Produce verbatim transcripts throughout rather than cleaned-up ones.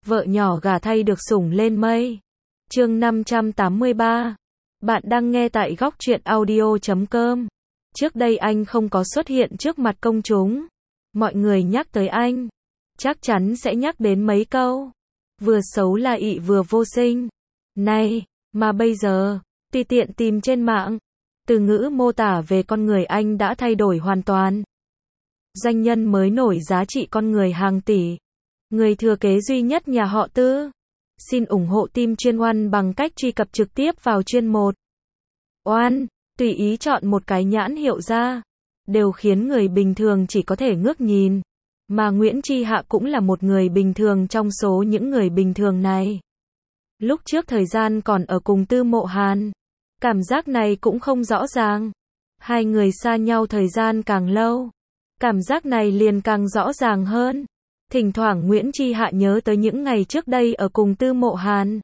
vợ nhỏ gả thay được sủng lên mây. Chương năm trăm tám mươi ba. Bạn đang nghe tại góc truyện audio chấm com. Trước đây anh không có xuất hiện trước mặt công chúng. Mọi người nhắc tới anh, chắc chắn sẽ nhắc đến mấy câu. Vừa xấu là ị vừa vô sinh. Này, mà bây giờ, tùy tiện tìm trên mạng, từ ngữ mô tả về con người anh đã thay đổi hoàn toàn. Doanh nhân mới nổi giá trị con người hàng tỷ. Người thừa kế duy nhất nhà họ Tư. Xin ủng hộ team chuyên Oan bằng cách truy cập trực tiếp vào chuyên một. Oan, tùy ý chọn một cái nhãn hiệu ra, đều khiến người bình thường chỉ có thể ngước nhìn. Mà Nguyễn Tri Hạ cũng là một người bình thường trong số những người bình thường này. Lúc trước thời gian còn ở cùng Tư Mộ Hàn, cảm giác này cũng không rõ ràng. Hai người xa nhau thời gian càng lâu, cảm giác này liền càng rõ ràng hơn. Thỉnh thoảng Nguyễn Tri Hạ nhớ tới những ngày trước đây ở cùng Tư Mộ Hàn,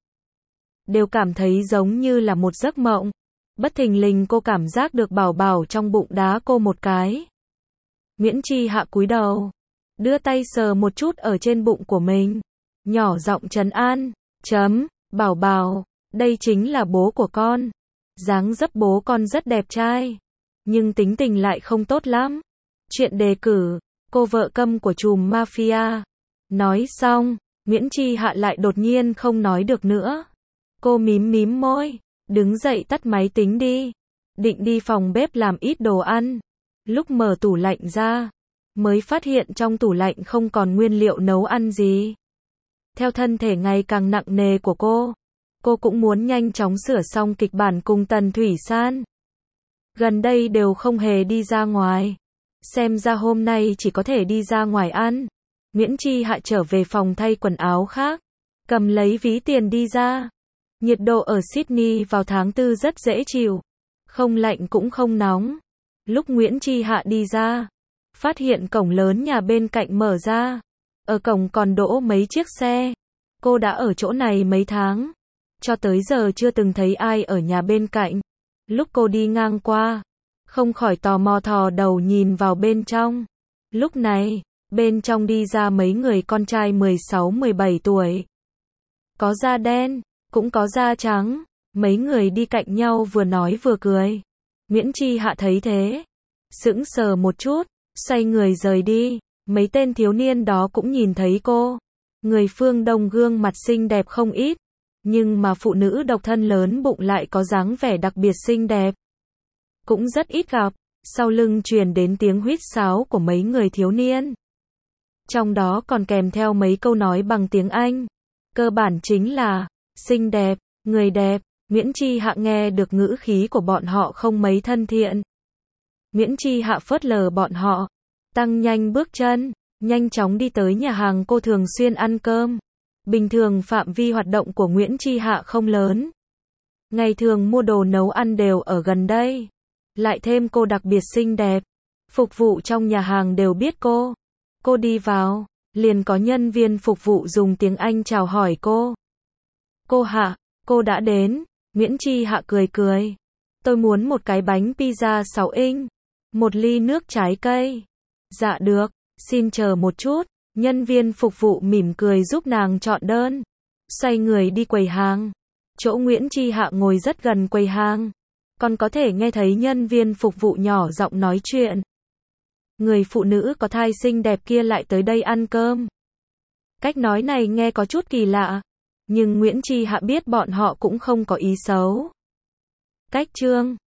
đều cảm thấy giống như là một giấc mộng. Bất thình lình cô cảm giác được Bảo Bảo trong bụng đá cô một cái. Nguyễn Tri Hạ cúi đầu, đưa tay sờ một chút ở trên bụng của mình, nhỏ giọng trấn an, chấm, Bảo Bảo, đây chính là bố của con. Dáng dấp bố con rất đẹp trai, nhưng tính tình lại không tốt lắm. Chuyện đề cử, cô vợ câm của trùm mafia. Nói xong, Nguyễn Tri Hạ lại đột nhiên không nói được nữa. Cô mím mím môi, đứng dậy tắt máy tính đi. Định đi phòng bếp làm ít đồ ăn. Lúc mở tủ lạnh ra, mới phát hiện trong tủ lạnh không còn nguyên liệu nấu ăn gì. Theo thân thể ngày càng nặng nề của cô, cô cũng muốn nhanh chóng sửa xong kịch bản cùng Tần Thủy San. Gần đây đều không hề đi ra ngoài. Xem ra hôm nay chỉ có thể đi ra ngoài ăn. Nguyễn Tri Hạ trở về phòng thay quần áo khác, cầm lấy ví tiền đi ra. Nhiệt độ ở Sydney vào tháng tư rất dễ chịu, không lạnh cũng không nóng. Lúc Nguyễn Tri Hạ đi ra, phát hiện cổng lớn nhà bên cạnh mở ra. Ở cổng còn đỗ mấy chiếc xe. Cô đã ở chỗ này mấy tháng, cho tới giờ chưa từng thấy ai ở nhà bên cạnh. Lúc cô đi ngang qua, không khỏi tò mò thò đầu nhìn vào bên trong. Lúc này, bên trong đi ra mấy người con trai mười sáu mười bảy tuổi. Có da đen, cũng có da trắng. Mấy người đi cạnh nhau vừa nói vừa cười. Nguyễn Tri Hạ thấy thế, sững sờ một chút, xoay người rời đi. Mấy tên thiếu niên đó cũng nhìn thấy cô. Người phương Đông gương mặt xinh đẹp không ít, nhưng mà phụ nữ độc thân lớn bụng lại có dáng vẻ đặc biệt xinh đẹp, cũng rất ít gặp. Sau lưng truyền đến tiếng huýt sáo của mấy người thiếu niên, trong đó còn kèm theo mấy câu nói bằng tiếng Anh. Cơ bản chính là xinh đẹp, người đẹp. Nguyễn Tri Hạ nghe được ngữ khí của bọn họ không mấy thân thiện. Nguyễn Tri Hạ phớt lờ bọn họ, tăng nhanh bước chân, nhanh chóng đi tới nhà hàng cô thường xuyên ăn cơm. Bình thường phạm vi hoạt động của Nguyễn Tri Hạ không lớn. Ngày thường mua đồ nấu ăn đều ở gần đây. Lại thêm cô đặc biệt xinh đẹp, phục vụ trong nhà hàng đều biết cô. Cô đi vào, liền có nhân viên phục vụ dùng tiếng Anh chào hỏi cô. Cô Hạ, cô đã đến. Nguyễn Tri Hạ cười cười. Tôi muốn một cái bánh pizza sáu inch, một ly nước trái cây. Dạ được, xin chờ một chút. Nhân viên phục vụ mỉm cười giúp nàng chọn đơn. Xoay người đi quầy hàng. Chỗ Nguyễn Tri Hạ ngồi rất gần quầy hàng, còn có thể nghe thấy nhân viên phục vụ nhỏ giọng nói chuyện. Người phụ nữ có thai xinh đẹp kia lại tới đây ăn cơm. Cách nói này nghe có chút kỳ lạ, nhưng Nguyễn Tri Hạ biết bọn họ cũng không có ý xấu. Cách chương